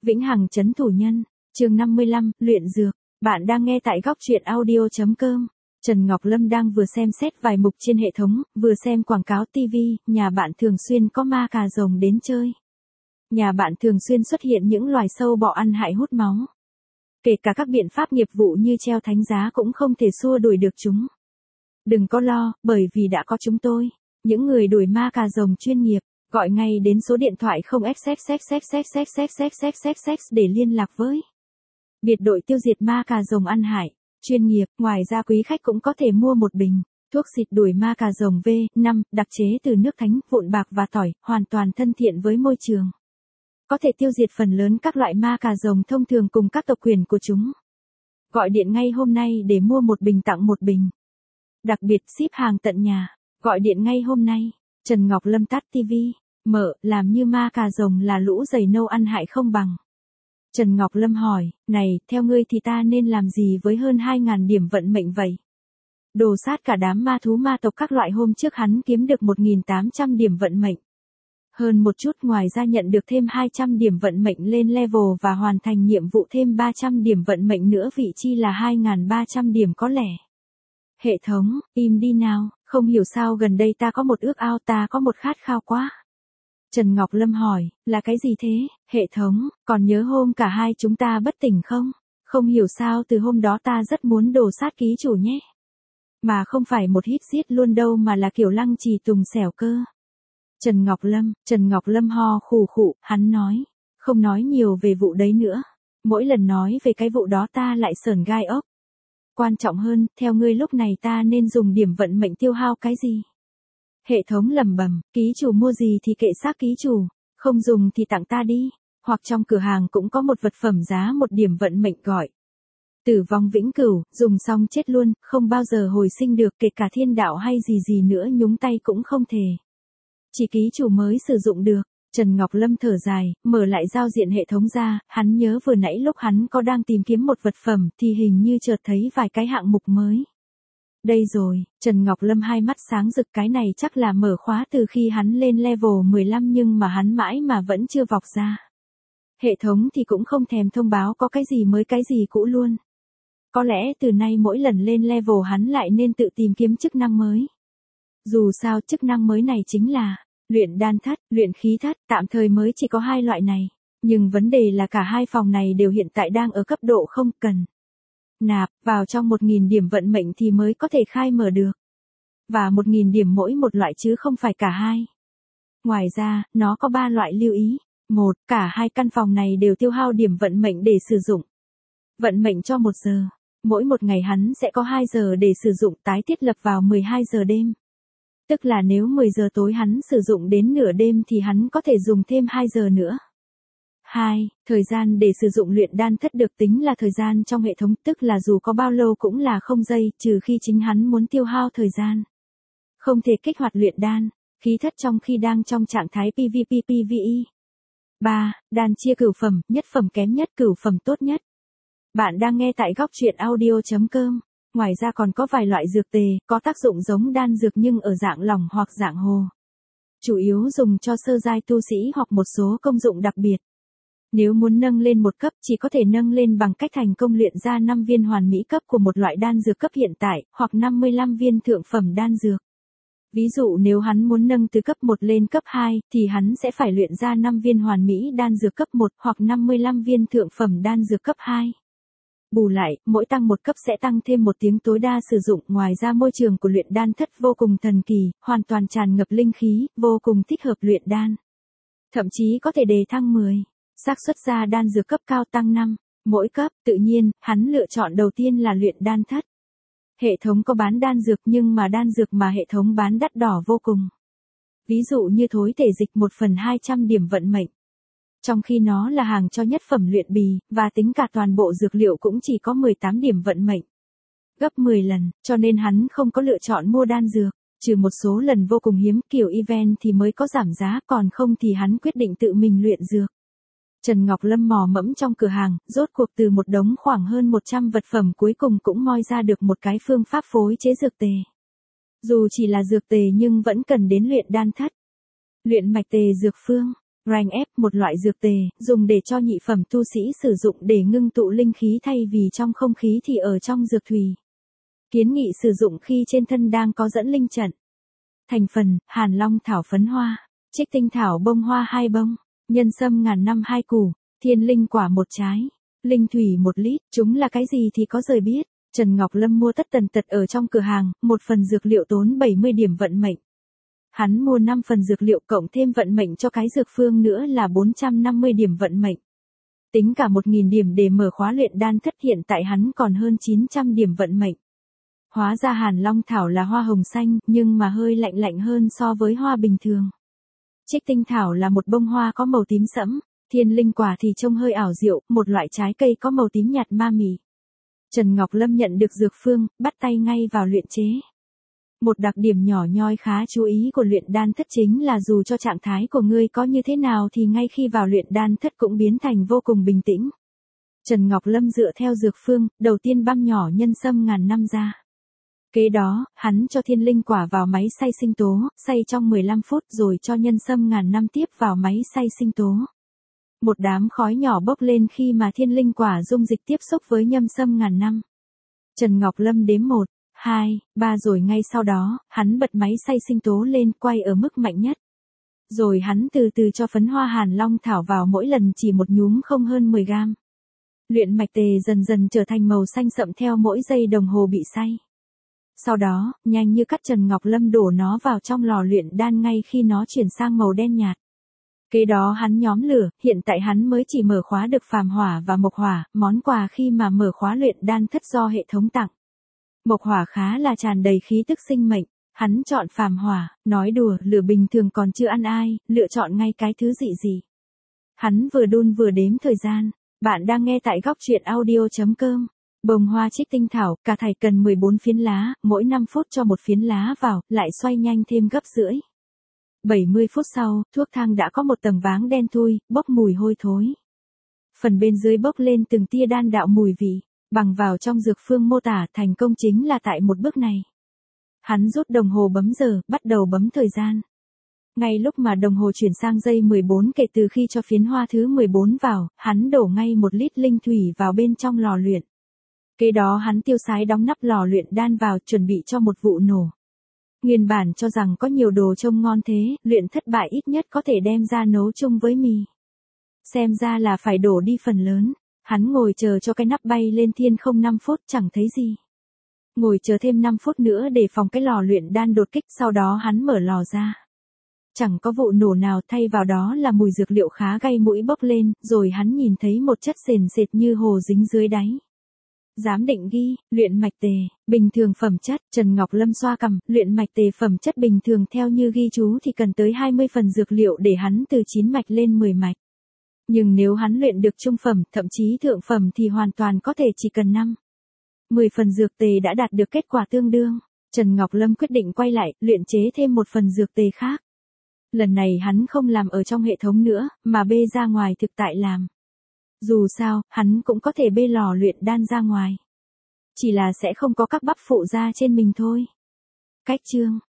Vĩnh hằng trấn thủ nhân, chương 55, luyện dược. Bạn đang nghe tại góc truyện audio.com. Trần Ngọc Lâm đang vừa xem xét vài mục trên hệ thống, vừa xem quảng cáo TV, nhà bạn thường xuyên có ma cà rồng đến chơi. Nhà bạn thường xuyên xuất hiện những loài sâu bọ ăn hại hút máu. Kể cả các biện pháp nghiệp vụ như treo thánh giá cũng không thể xua đuổi được chúng. Đừng có lo, bởi vì đã có chúng tôi, những người đuổi ma cà rồng chuyên nghiệp. Gọi ngay đến số điện thoại 0xxxxxxxxxxxxx để liên lạc với biệt đội tiêu diệt ma cà rồng ăn hại, chuyên nghiệp. Ngoài ra quý khách cũng có thể mua một bình thuốc xịt đuổi ma cà rồng V5, đặc chế từ nước thánh, vụn bạc và tỏi, hoàn toàn thân thiện với môi trường. Có thể tiêu diệt phần lớn các loại ma cà rồng thông thường cùng các tộc quyền của chúng. Gọi điện ngay hôm nay để mua một bình tặng một bình. Đặc biệt ship hàng tận nhà. Gọi điện ngay hôm nay. Trần Ngọc Lâm tắt TV. Mở, làm như ma cà rồng là lũ giầy nâu ăn hại không bằng. Trần Ngọc Lâm hỏi, này, theo ngươi thì ta nên làm gì với hơn 2.000 điểm vận mệnh vậy? Đồ sát cả đám ma thú ma tộc các loại, hôm trước hắn kiếm được 1.800 điểm vận mệnh. Hơn một chút, ngoài ra nhận được thêm 200 điểm vận mệnh lên level và hoàn thành nhiệm vụ thêm 300 điểm vận mệnh nữa, vị chi là 2.300 điểm có lẽ. Hệ thống, im đi nào, không hiểu sao gần đây ta có một ước ao, ta có một khát khao quá. Trần Ngọc Lâm hỏi, là cái gì thế? Hệ thống, còn nhớ hôm cả hai chúng ta bất tỉnh không? Không hiểu sao từ hôm đó ta rất muốn đồ sát ký chủ nhé. Mà không phải một hít giết luôn đâu, mà là kiểu lăng trì tùng xẻo cơ. Trần Ngọc Lâm ho khù khụ, hắn nói, không nói nhiều về vụ đấy nữa. Mỗi lần nói về cái vụ đó ta lại sởn gai ốc. Quan trọng hơn, theo ngươi lúc này ta nên dùng điểm vận mệnh tiêu hao cái gì? Hệ thống lẩm bẩm, ký chủ mua gì thì kệ xác ký chủ, không dùng thì tặng ta đi, hoặc trong cửa hàng cũng có một vật phẩm giá 1 điểm vận mệnh gọi tử vong vĩnh cửu, dùng xong chết luôn, không bao giờ hồi sinh được, kể cả thiên đạo hay gì nữa nhúng tay cũng không thể. Chỉ ký chủ mới sử dụng được. Trần Ngọc Lâm thở dài, mở lại giao diện hệ thống ra, hắn nhớ vừa nãy lúc hắn có đang tìm kiếm một vật phẩm thì hình như chợt thấy vài cái hạng mục mới. Đây rồi, Trần Ngọc Lâm hai mắt sáng rực, cái này chắc là mở khóa từ khi hắn lên level 15 nhưng mà hắn mãi mà vẫn chưa vọc ra. Hệ thống thì cũng không thèm thông báo có cái gì mới cái gì cũ luôn. Có lẽ từ nay mỗi lần lên level hắn lại nên tự tìm kiếm chức năng mới. Dù sao chức năng mới này chính là luyện đan thất, luyện khí thất, tạm thời mới chỉ có 2 loại này. Nhưng vấn đề là cả hai phòng này đều hiện tại đang ở cấp độ không cần nạp vào trong 1.000 điểm vận mệnh thì mới có thể khai mở được. Và 1.000 điểm mỗi một loại chứ không phải cả hai. Ngoài ra, nó có 3 loại lưu ý. 1. Cả hai căn phòng này đều tiêu hao điểm vận mệnh để sử dụng. Vận mệnh cho 1 giờ. Mỗi một ngày hắn sẽ có 2 giờ để sử dụng, tái thiết lập vào 12 giờ đêm. Tức là nếu 10 giờ tối hắn sử dụng đến nửa đêm thì hắn có thể dùng thêm 2 giờ nữa. 2. Thời gian để sử dụng luyện đan thất được tính là thời gian trong hệ thống, tức là dù có bao lâu cũng là 0 giây, trừ khi chính hắn muốn tiêu hao thời gian. Không thể kích hoạt luyện đan khí thất trong khi đang trong trạng thái PvP/PvE. 3. Đan chia cửu phẩm, nhất phẩm kém nhất, cửu phẩm tốt nhất. Bạn đang nghe tại góc truyện audio.com. Ngoài ra còn có vài loại dược tề, có tác dụng giống đan dược nhưng ở dạng lỏng hoặc dạng hồ. Chủ yếu dùng cho sơ giai tu sĩ hoặc một số công dụng đặc biệt. Nếu muốn nâng lên một cấp chỉ có thể nâng lên bằng cách thành công luyện ra 5 viên hoàn mỹ cấp của một loại đan dược cấp hiện tại, hoặc 55 viên thượng phẩm đan dược. Ví dụ nếu hắn muốn nâng từ cấp 1 lên cấp 2, thì hắn sẽ phải luyện ra 5 viên hoàn mỹ đan dược cấp 1 hoặc 55 viên thượng phẩm đan dược cấp 2. Bù lại, mỗi tăng một cấp sẽ tăng thêm một tiếng tối đa sử dụng. Ngoài ra môi trường của luyện đan thất vô cùng thần kỳ, hoàn toàn tràn ngập linh khí, vô cùng thích hợp luyện đan. Thậm chí có thể đề thăng 10. Xác suất ra đan dược cấp cao tăng 5. Mỗi cấp, tự nhiên, hắn lựa chọn đầu tiên là luyện đan thất. Hệ thống có bán đan dược nhưng mà đan dược mà hệ thống bán đắt đỏ vô cùng. Ví dụ như thối thể dịch 1/200 điểm vận mệnh. Trong khi nó là hàng cho nhất phẩm luyện bì, và tính cả toàn bộ dược liệu cũng chỉ có 18 điểm vận mệnh. Gấp 10 lần, cho nên hắn không có lựa chọn mua đan dược, trừ một số lần vô cùng hiếm kiểu event thì mới có giảm giá, còn không thì hắn quyết định tự mình luyện dược. Trần Ngọc Lâm mò mẫm trong cửa hàng, rốt cuộc từ một đống khoảng hơn 100 vật phẩm cuối cùng cũng moi ra được một cái phương pháp phối chế dược tề. Dù chỉ là dược tề nhưng vẫn cần đến luyện đan thất. Luyện mạch tề dược phương. Ranh ép, một loại dược tề, dùng để cho nhị phẩm tu sĩ sử dụng để ngưng tụ linh khí thay vì trong không khí thì ở trong dược thủy. Kiến nghị sử dụng khi trên thân đang có dẫn linh trận. Thành phần, hàn long thảo phấn hoa, trích tinh thảo bông hoa 2 bông, nhân sâm ngàn năm 2 củ, thiên linh quả 1 trái, linh thủy 1 lít. Chúng là cái gì thì có rời biết. Trần Ngọc Lâm mua tất tần tật ở trong cửa hàng, một phần dược liệu tốn 70 điểm vận mệnh. Hắn mua 5 phần dược liệu cộng thêm vận mệnh cho cái dược phương nữa là 450 điểm vận mệnh. Tính cả 1.000 điểm để mở khóa luyện đan thất, hiện tại hắn còn hơn 900 điểm vận mệnh. Hóa ra hàn long thảo là hoa hồng xanh, nhưng mà hơi lạnh lạnh hơn so với hoa bình thường. Trích tinh thảo là một bông hoa có màu tím sẫm, thiên linh quả thì trông hơi ảo diệu, một loại trái cây có màu tím nhạt ma mị. Trần Ngọc Lâm nhận được dược phương, bắt tay ngay vào luyện chế. Một đặc điểm nhỏ nhoi khá chú ý của luyện đan thất chính là dù cho trạng thái của ngươi có như thế nào thì ngay khi vào luyện đan thất cũng biến thành vô cùng bình tĩnh. Trần Ngọc Lâm dựa theo dược phương, đầu tiên băm nhỏ nhân sâm ngàn năm ra. Kế đó, hắn cho thiên linh quả vào máy xay sinh tố, xay trong 15 phút rồi cho nhân sâm ngàn năm tiếp vào máy xay sinh tố. Một đám khói nhỏ bốc lên khi mà thiên linh quả dung dịch tiếp xúc với nhân sâm ngàn năm. Trần Ngọc Lâm đếm 1, 2, 3 rồi ngay sau đó, hắn bật máy xay sinh tố lên quay ở mức mạnh nhất. Rồi hắn từ từ cho phấn hoa hàn long thảo vào mỗi lần chỉ một nhúm không hơn 10 gam. Luyện mạch tề dần dần trở thành màu xanh sậm theo mỗi giây đồng hồ bị xay. Sau đó, nhanh như cắt Trần Ngọc Lâm đổ nó vào trong lò luyện đan ngay khi nó chuyển sang màu đen nhạt. Kế đó hắn nhóm lửa, hiện tại hắn mới chỉ mở khóa được phàm hỏa và mộc hỏa, món quà khi mà mở khóa luyện đan thất do hệ thống tặng. Mộc hỏa khá là tràn đầy khí tức sinh mệnh, hắn chọn phàm hỏa, nói đùa, lửa bình thường còn chưa ăn ai, lựa chọn ngay cái thứ dị gì. Hắn vừa đun vừa đếm thời gian, bạn đang nghe tại góc truyện audio.com. Bông hoa trích tinh thảo, cả thảy cần 14 phiến lá, mỗi 5 phút cho một phiến lá vào, lại xoay nhanh thêm gấp rưỡi. 70 phút sau, thuốc thang đã có một tầng váng đen thui, bốc mùi hôi thối. Phần bên dưới bốc lên từng tia đan đạo mùi vị, bằng vào trong dược phương mô tả thành công chính là tại một bước này. Hắn rút đồng hồ bấm giờ, bắt đầu bấm thời gian. Ngay lúc mà đồng hồ chuyển sang giây 14 kể từ khi cho phiến hoa thứ 14 vào, hắn đổ ngay 1 lít linh thủy vào bên trong lò luyện. Kế đó hắn tiêu sái đóng nắp lò luyện đan vào, chuẩn bị cho một vụ nổ. Nguyên bản cho rằng có nhiều đồ trông ngon thế, luyện thất bại ít nhất có thể đem ra nấu chung với mì. Xem ra là phải đổ đi phần lớn. Hắn ngồi chờ cho cái nắp bay lên thiên không 5 phút chẳng thấy gì. Ngồi chờ thêm 5 phút nữa để phòng cái lò luyện đan đột kích, sau đó hắn mở lò ra. Chẳng có vụ nổ nào, thay vào đó là mùi dược liệu khá gây mũi bốc lên, rồi hắn nhìn thấy một chất sền sệt như hồ dính dưới đáy. Giám định ghi, luyện mạch tề, bình thường phẩm chất, Trần Ngọc Lâm xoa cằm, luyện mạch tề phẩm chất bình thường theo như ghi chú thì cần tới 20 phần dược liệu để hắn từ 9 mạch lên 10 mạch. Nhưng nếu hắn luyện được trung phẩm, thậm chí thượng phẩm thì hoàn toàn có thể chỉ cần 5, 10 phần dược tề đã đạt được kết quả tương đương. Trần Ngọc Lâm quyết định quay lại, luyện chế thêm một phần dược tề khác. Lần này hắn không làm ở trong hệ thống nữa, mà bê ra ngoài thực tại làm. Dù sao, hắn cũng có thể bê lò luyện đan ra ngoài. Chỉ là sẽ không có các bắp phụ ra trên mình thôi. Cách chương